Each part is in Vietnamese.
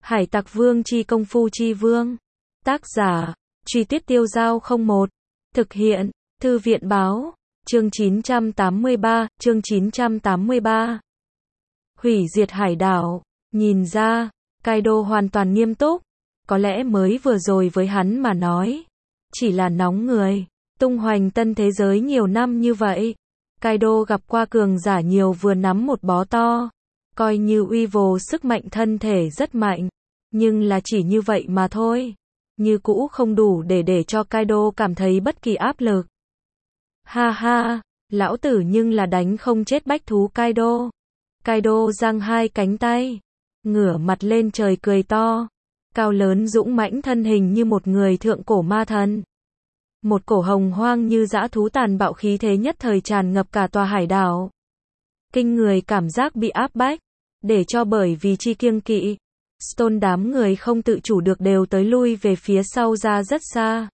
Hải Tặc Vương chi công phu chi vương. Tác giả, Truy Tuyết Tiêu Dao 01. Thực hiện, Thư viện báo. Chương 983. Hủy diệt hải đảo. Nhìn ra, Kaido hoàn toàn nghiêm túc. Có lẽ mới vừa rồi với hắn mà nói, chỉ là nóng người. Tung hoành tân thế giới nhiều năm như vậy, Kaido gặp qua cường giả nhiều vừa nắm một bó to. Coi như uy vồ sức mạnh thân thể rất mạnh, nhưng là chỉ như vậy mà thôi. Như cũ không đủ để cho Kaido cảm thấy bất kỳ áp lực. Ha ha, lão tử nhưng là đánh không chết bách thú Kaido. Kaido giang hai cánh tay, ngửa mặt lên trời cười to. Cao lớn dũng mãnh thân hình như một người thượng cổ ma thần. Một cổ hồng hoang như dã thú tàn bạo khí thế nhất thời tràn ngập cả tòa hải đảo. Kinh người cảm giác bị áp bách, để cho bởi vì chi kiêng kỵ. Stone đám người không tự chủ được đều tới lui về phía sau ra rất xa.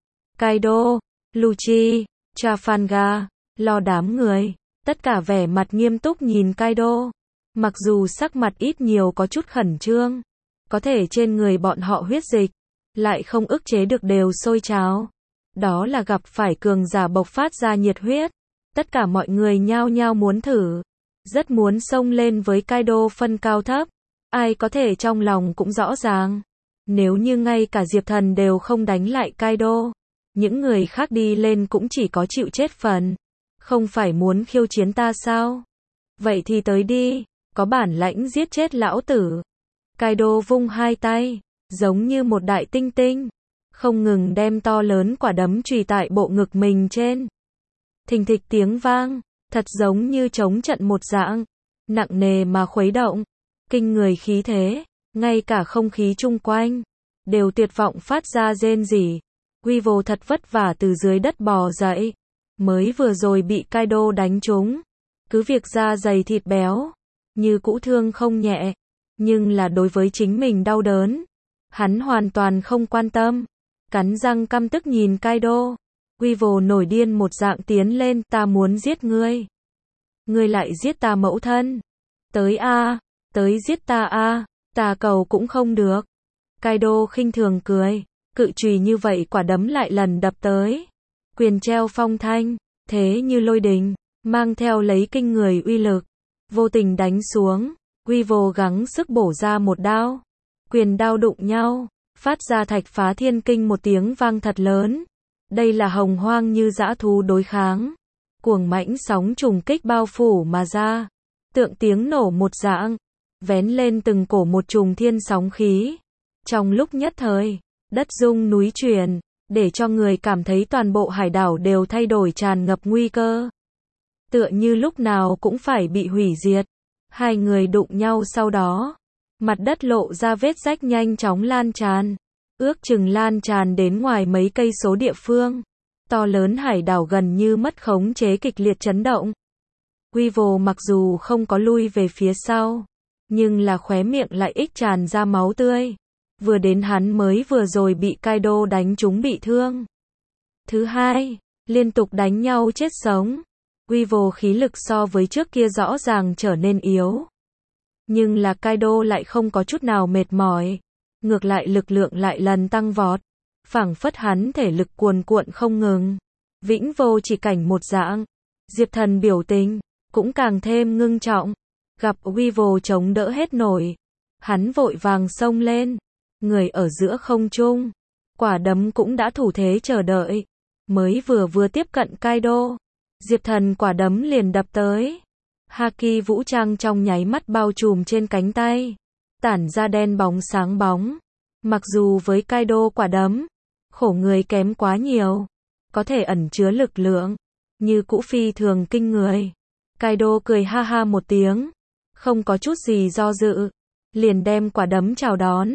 Kaido, Lucci, Trafalgar, lo đám người, tất cả vẻ mặt nghiêm túc nhìn Kaido. Mặc dù sắc mặt ít nhiều có chút khẩn trương, có thể trên người bọn họ huyết dịch lại không ức chế được đều sôi trào. Đó là gặp phải cường giả bộc phát ra nhiệt huyết. Tất cả mọi người nhao nhao muốn thử, rất muốn xông lên với Kaido phân cao thấp. Ai có thể trong lòng cũng rõ ràng, nếu như ngay cả Diệp Thần đều không đánh lại Kaido, những người khác đi lên cũng chỉ có chịu chết phần. Không phải muốn khiêu chiến ta sao? Vậy thì tới đi, có bản lãnh giết chết lão tử. Kaido vung hai tay, giống như một đại tinh tinh, không ngừng đem to lớn quả đấm chùy tại bộ ngực mình trên. Thình thịch tiếng vang, thật giống như trống trận một dạng, nặng nề mà khuấy động, kinh người khí thế, ngay cả không khí chung quanh đều tuyệt vọng phát ra rên rỉ. Weevil thật vất vả từ dưới đất bò dậy, mới vừa rồi bị Kaido đánh trúng, cứ việc da dày thịt béo, như cũ thương không nhẹ, nhưng là đối với chính mình đau đớn, hắn hoàn toàn không quan tâm, cắn răng căm tức nhìn Kaido. Weevil nổi điên một dạng tiến lên, ta muốn giết ngươi. Ngươi lại giết ta mẫu thân. Tới a, tới giết ta a, ta cầu cũng không được. Kaido khinh thường cười, cự chùy như vậy quả đấm lại lần đập tới. Quyền treo phong thanh, thế như lôi đình, mang theo lấy kinh người uy lực, vô tình đánh xuống. Weevil gắng sức bổ ra một đao. Quyền đao đụng nhau, phát ra thạch phá thiên kinh một tiếng vang thật lớn. Đây là hồng hoang như dã thú đối kháng. Cuồng mãnh sóng trùng kích bao phủ mà ra. Tượng tiếng nổ một dạng, vén lên từng cổ một trùng thiên sóng khí. Trong lúc nhất thời, đất rung núi chuyển, để cho người cảm thấy toàn bộ hải đảo đều thay đổi tràn ngập nguy cơ. Tựa như lúc nào cũng phải bị hủy diệt. Hai người đụng nhau sau đó, mặt đất lộ ra vết rách nhanh chóng lan tràn. Ước chừng lan tràn đến ngoài mấy cây số địa phương. To lớn hải đảo gần như mất khống chế kịch liệt chấn động. Weevil mặc dù không có lui về phía sau, nhưng là khóe miệng lại ích tràn ra máu tươi. Vừa đến hắn mới vừa rồi bị Kaido đánh trúng bị thương. Thứ hai, liên tục đánh nhau chết sống. Weevil khí lực so với trước kia rõ ràng trở nên yếu. Nhưng là Kaido lại không có chút nào mệt mỏi. Ngược lại lực lượng lại lần tăng vọt. Phảng phất hắn thể lực cuồn cuộn không ngừng. Vĩnh vô chỉ cảnh một dạng. Diệp Thần biểu tình cũng càng thêm ngưng trọng. Gặp Weevil chống đỡ hết nổi, hắn vội vàng xông lên. Người ở giữa không trung, quả đấm cũng đã thủ thế chờ đợi. Mới vừa tiếp cận Kaido, Diệp Thần quả đấm liền đập tới. Haki vũ trang trong nháy mắt bao trùm trên cánh tay, tản ra đen bóng sáng bóng. Mặc dù với Kaido quả đấm, khổ người kém quá nhiều, có thể ẩn chứa lực lượng, như cũ phi thường kinh người. Kaido cười ha ha một tiếng, không có chút gì do dự, liền đem quả đấm chào đón.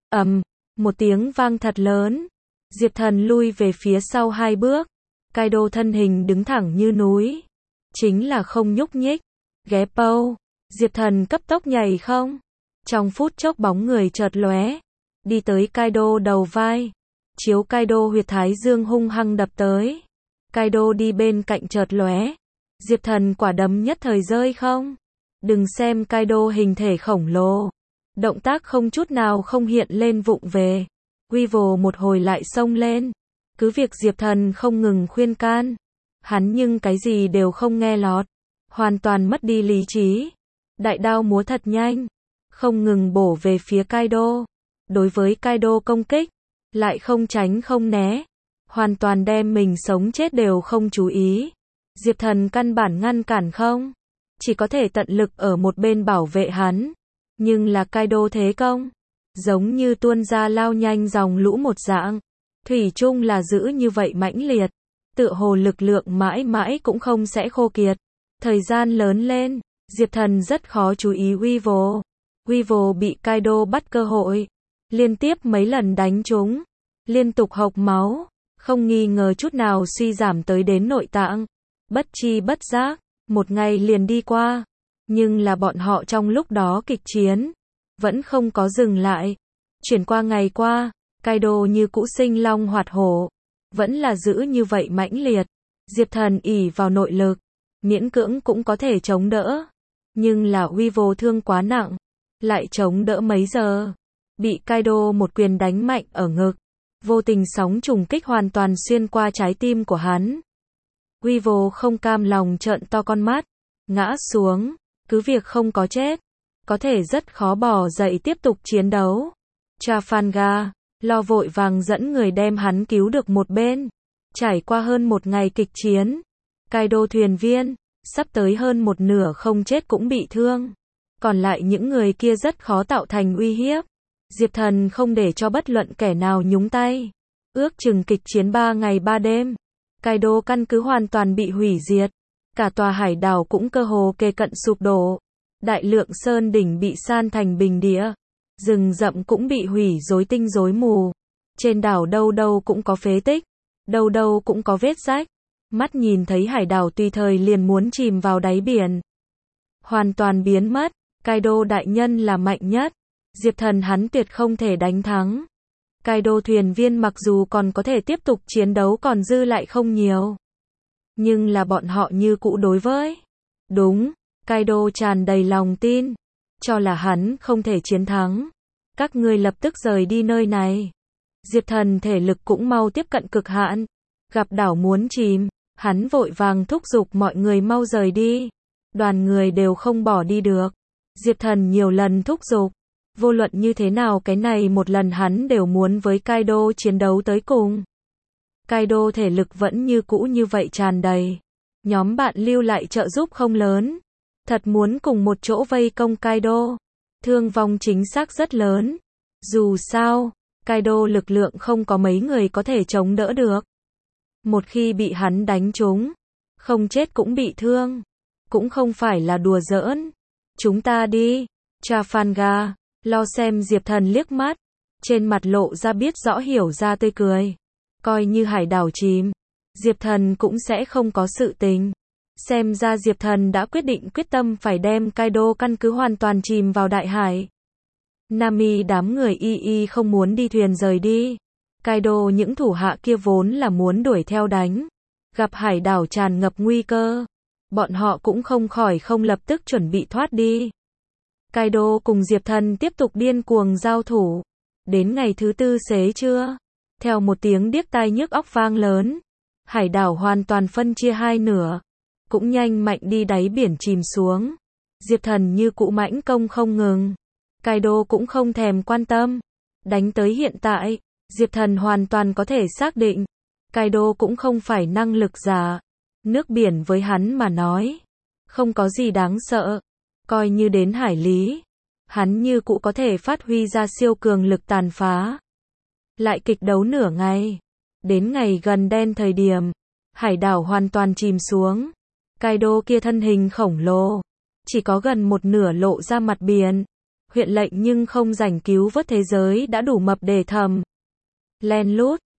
Một tiếng vang thật lớn. Diệp Thần lui về phía sau hai bước. Kaido thân hình đứng thẳng như núi, chính là không nhúc nhích. Geppo, Diệp Thần cấp tốc nhảy không. Trong phút chốc bóng người chợt lóe, đi tới Kaido đầu vai, chiếu Kaido huyệt thái dương hung hăng đập tới. Kaido đi bên cạnh chợt lóe, Diệp Thần quả đấm nhất thời rơi không. Đừng xem Kaido hình thể khổng lồ, động tác không chút nào không hiện lên vụng về. Weevil một hồi lại xông lên, cứ việc Diệp Thần không ngừng khuyên can, hắn nhưng cái gì đều không nghe lọt, hoàn toàn mất đi lý trí. Đại đao múa thật nhanh, không ngừng bổ về phía Kaido. Đối với Kaido công kích, lại không tránh không né, hoàn toàn đem mình sống chết đều không chú ý. Diệp Thần căn bản ngăn cản không, chỉ có thể tận lực ở một bên bảo vệ hắn. Nhưng là Kaido thế công, giống như tuôn ra lao nhanh dòng lũ một dạng, thủy chung là giữ như vậy mãnh liệt, tựa hồ lực lượng mãi mãi cũng không sẽ khô kiệt. Thời gian lớn lên, Diệp Thần rất khó chú ý Weevil. Weevil bị Kaido bắt cơ hội, liên tiếp mấy lần đánh trúng, liên tục hộc máu, không nghi ngờ chút nào suy giảm tới đến nội tạng. Bất chi bất giác, một ngày liền đi qua, nhưng là bọn họ trong lúc đó kịch chiến, vẫn không có dừng lại. Chuyển qua ngày qua, Kaido như cũ sinh long hoạt hổ, vẫn là giữ như vậy mãnh liệt. Diệp Thần ỷ vào nội lực, miễn cưỡng cũng có thể chống đỡ. Nhưng là Weevil thương quá nặng, lại chống đỡ mấy giờ, bị Kaido một quyền đánh mạnh ở ngực, vô tình sóng trùng kích hoàn toàn xuyên qua trái tim của hắn. Weevil không cam lòng trợn to con mắt, ngã xuống, cứ việc không có chết, có thể rất khó bò dậy tiếp tục chiến đấu. Trafalgar, lo vội vàng dẫn người đem hắn cứu được một bên. Trải qua hơn một ngày kịch chiến, Kaido thuyền viên, sắp tới hơn một nửa không chết cũng bị thương. Còn lại những người kia rất khó tạo thành uy hiếp. Diệp Thần không để cho bất luận kẻ nào nhúng tay. Ước chừng kịch chiến 3 ngày 3 đêm. Kaido căn cứ hoàn toàn bị hủy diệt. Cả tòa hải đảo cũng cơ hồ kề cận sụp đổ. Đại lượng sơn đỉnh bị san thành bình địa. Rừng rậm cũng bị hủy rối tinh rối mù. Trên đảo đâu đâu cũng có phế tích. Đâu đâu cũng có vết rách. Mắt nhìn thấy hải đảo tùy thời liền muốn chìm vào đáy biển. Hoàn toàn biến mất. Kaido đại nhân là mạnh nhất. Diệp Thần hắn tuyệt không thể đánh thắng. Kaido thuyền viên mặc dù còn có thể tiếp tục chiến đấu còn dư lại không nhiều. Nhưng là bọn họ như cũ đối với. Đúng, Kaido tràn đầy lòng tin. Cho là hắn không thể chiến thắng. Các ngươi lập tức rời đi nơi này. Diệp Thần thể lực cũng mau tiếp cận cực hạn. Gặp đảo muốn chìm, hắn vội vàng thúc giục mọi người mau rời đi. Đoàn người đều không bỏ đi được. Diệp Thần nhiều lần thúc giục. Vô luận như thế nào cái này một lần hắn đều muốn với Kaido chiến đấu tới cùng. Kaido thể lực vẫn như cũ như vậy tràn đầy. Nhóm bạn lưu lại trợ giúp không lớn. Thật muốn cùng một chỗ vây công Kaido. Thương vong chính xác rất lớn. Dù sao, Kaido lực lượng không có mấy người có thể chống đỡ được. Một khi bị hắn đánh trúng, không chết cũng bị thương. Cũng không phải là đùa giỡn. Chúng ta đi. Trafalgar, lo xem Diệp Thần liếc mắt. Trên mặt lộ ra biết rõ hiểu ra tươi cười. Coi như hải đảo chìm, Diệp Thần cũng sẽ không có sự tình. Xem ra Diệp Thần đã quyết tâm phải đem Kaido căn cứ hoàn toàn chìm vào đại hải. Nami đám người y không muốn đi thuyền rời đi. Kaido những thủ hạ kia vốn là muốn đuổi theo đánh. Gặp hải đảo tràn ngập nguy cơ, bọn họ cũng không khỏi không lập tức chuẩn bị thoát đi. Kaido cùng Diệp Thần tiếp tục điên cuồng giao thủ. Đến ngày thứ tư xế trưa, theo một tiếng điếc tai nhức óc vang lớn, hải đảo hoàn toàn phân chia hai nửa, cũng nhanh mạnh đi đáy biển chìm xuống. Diệp Thần như cũ mãnh công không ngừng. Kaido cũng không thèm quan tâm. Đánh tới hiện tại, Diệp Thần hoàn toàn có thể xác định, Kaido cũng không phải năng lực giả. Nước biển với hắn mà nói, không có gì đáng sợ. Coi như đến hải lý, hắn như cũ có thể phát huy ra siêu cường lực tàn phá. Lại kịch đấu nửa ngày. Đến ngày gần đen thời điểm, hải đảo hoàn toàn chìm xuống. Kaido kia thân hình khổng lồ, chỉ có gần một nửa lộ ra mặt biển. Huyện lệnh nhưng không rảnh cứu vớt thế giới đã đủ mập để thầm. Len lút,